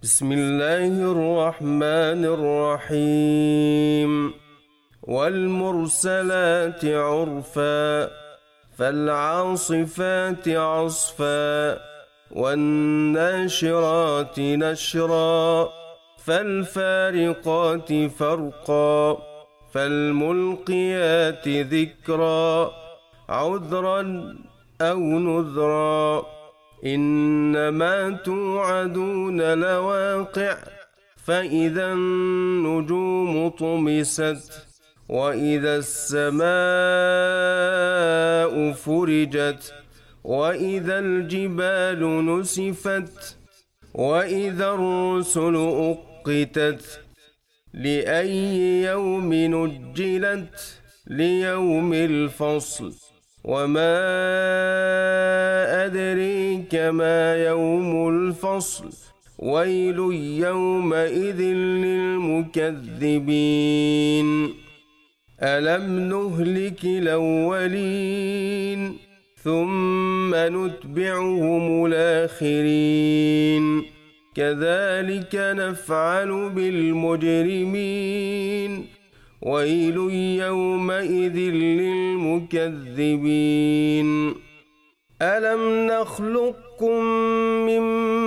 بسم الله الرحمن الرحيم والمرسلات عرفا فالعاصفات عصفا والناشرات نشرا فالفارقات فرقا فالملقيات ذكرا عذرا أو نذرا إنما توعدون لواقع فإذا النجوم طمست وإذا السماء فرجت وإذا الجبال نسفت وإذا الرسل أقتت لأي يوم نجلت ليوم الفصل وما أدريك ما يوم الفصل ويل يومئذ للمكذبين ألم نهلك الأولين ثم نتبعهم الآخرين كذلك نفعل بالمجرمين ويل يومئذ للمكذبين ألم نخلقكم من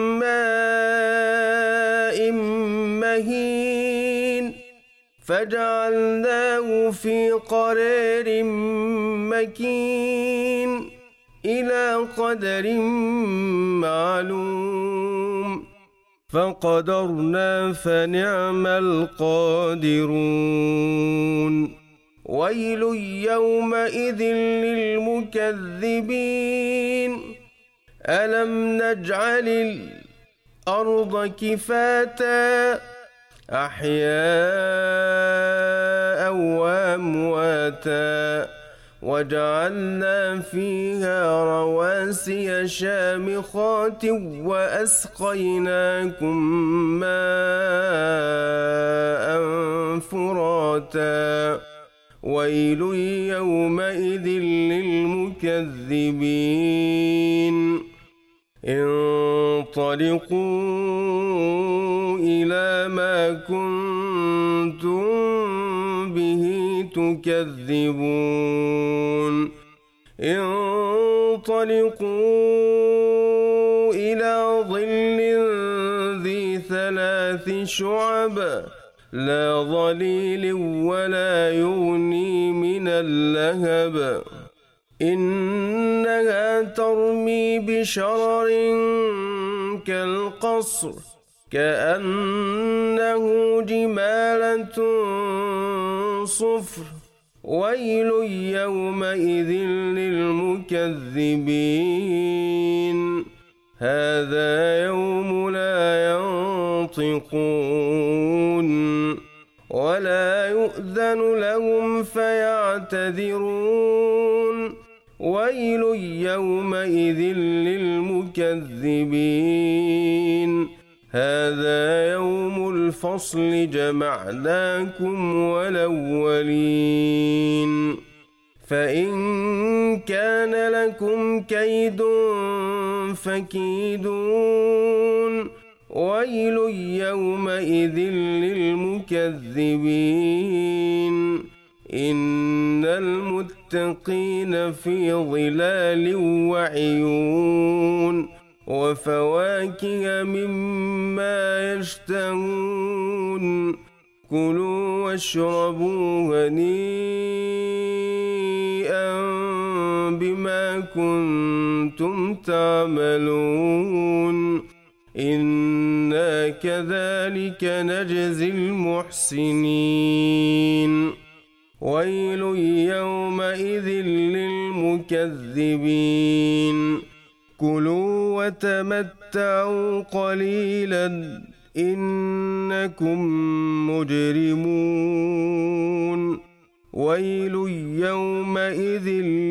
ماء مهين فجعلناه في قرار مكين إلى قدر معلوم فقدرنا فنعم القادرون ويل يومئذ للمكذبين ألم نجعل الأرض كفاتا أحياء وأمواتا وجعلنا فيها رواسي شامخات وأسقيناكم ماء فراتا ويل يومئذ للمكذبين انطلقوا إلى ما كنتم به تكذبون انطلقوا إلى ظل ذي 3 شعب لا ظليل ولا يغني من اللهب إنها ترمي بشرر كالقصر كأنه جمالة صفر ويل يومئذ للمكذبين هذا يوم لا ينطقون ولا يؤذن لهم فيعتذرون ويل يومئذ للمكذبين هذا يوم الفصل جمعناكم والأولين فإن كان لكم كيد فكيدون ويل يومئذ للمكذبين إن المتقين في ظلال وعيون وفواكه مما يشتهون كلوا واشربوا هنيئا بما كنتم تعملون إنا كذلك نجزي المحسنين ويل يومئذ للمكذبين كلوا وتمتعوا قليلا إنكم مجرمون ويل يومئذ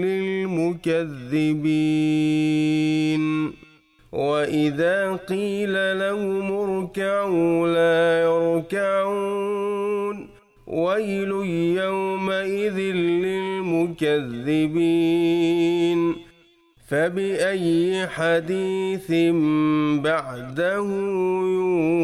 للمكذبين وإذا قيل لهم اركعوا لا يركعون ويل يومئذ للمكذبين فبأي حديث بعده يؤمنون